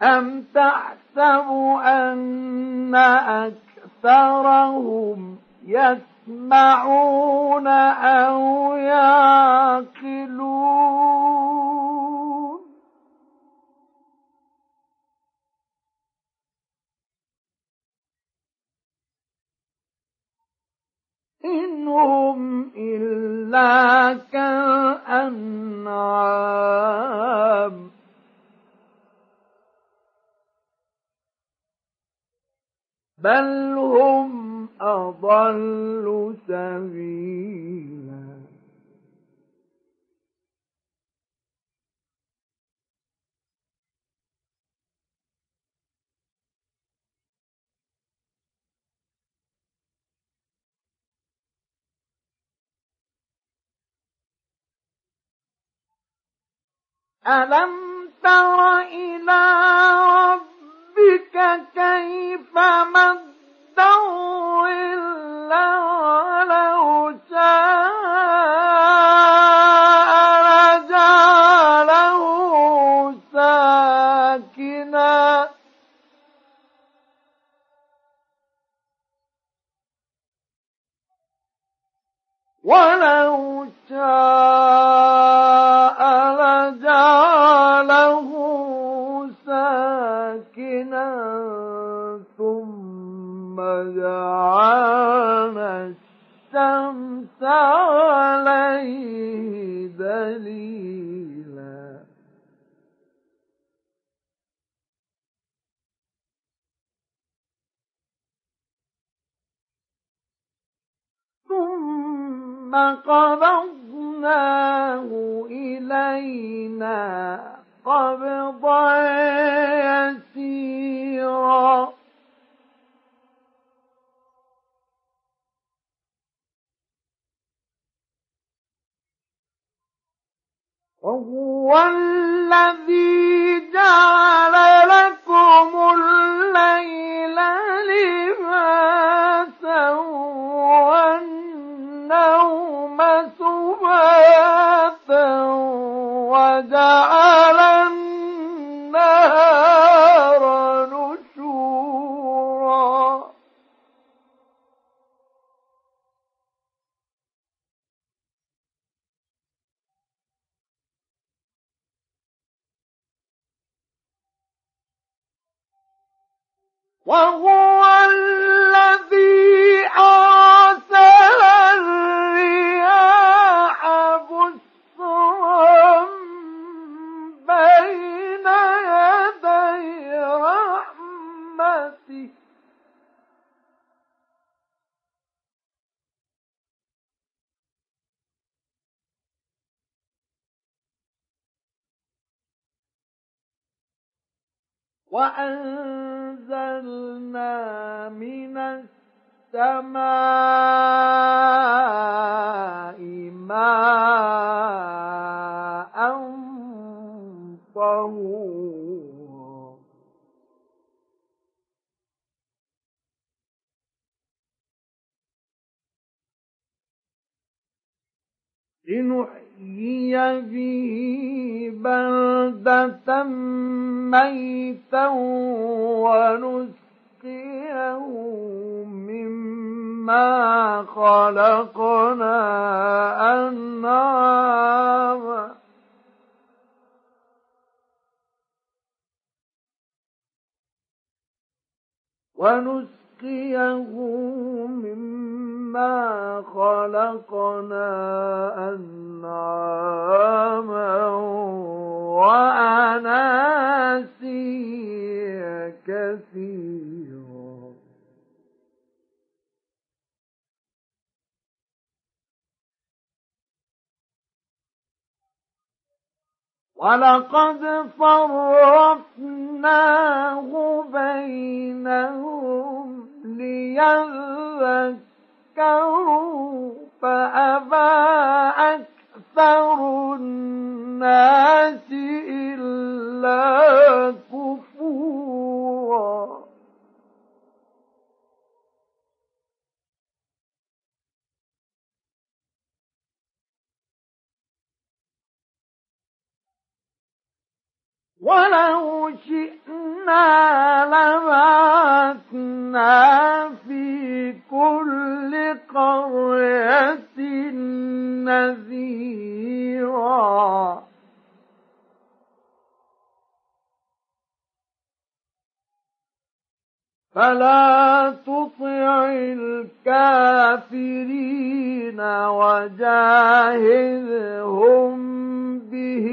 أم تحسب أن أكثرهم يسمعون أو يعقلون إن هم إلا كالأنعام بل هم أضل سبيلا ألم تر إلى ربك كيف مد الظل ولو شاء لجعله ساكنا ولو شاء لجعله ساكنا ثم جعلنا الشمس عليه دليلا ثم قبضناه إلينا قبضا يسيرا وهو الذي جعل لكم الليل لباسا والنوم سباتا وجعل النهار نشورا وهو الذي أرسل الرياح بشرا بين يدي رحمته وأنزلنا من السماء ماء طهورا لنحيي به بلدة ميتا ونسقيه مما خلقنا أنعاما وأناسيا كثيرا ولقد صرفناه بينهم ليذكروا فأبى أكثر الناس إلا كفورا ولو شئنا لبعثنا في كل قرية نذيرا فلا تطع الكافرين وجاهدهم به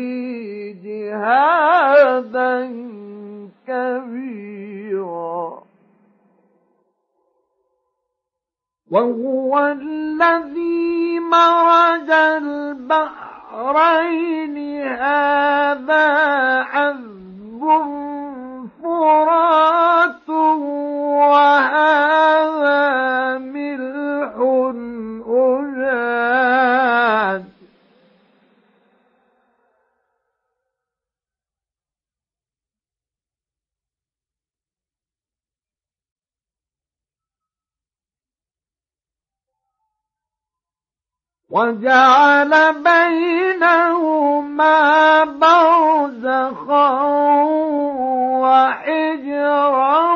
جهادا كبيرا وهو الذي مرج البحرين هذا عذب فرات وهذا ملح أجاج وجعل بينهما برزخا وحجرا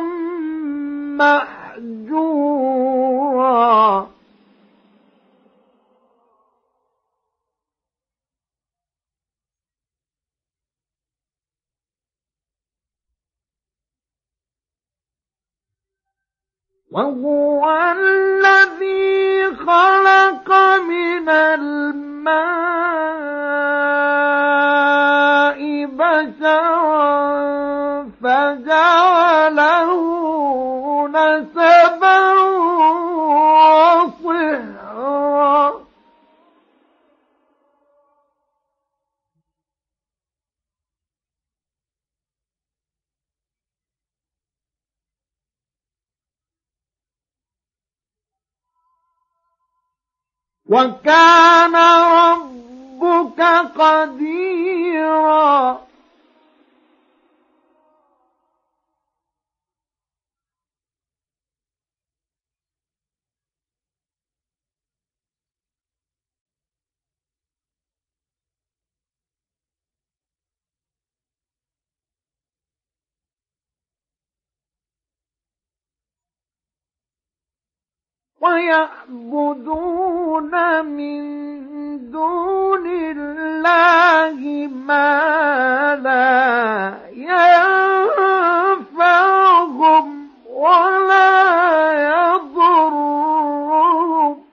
محجورا وهو الذي خلق من الماء بشرا فجعله نسبا وصهرا وكان ربك قديرا ويعبدون من دون الله ما لا ينفعهم ولا يضرهم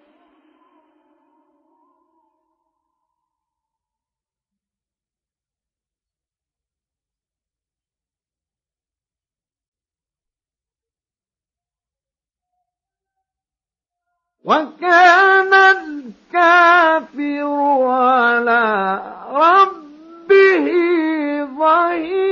وكان الكافر على ربه ظهيرا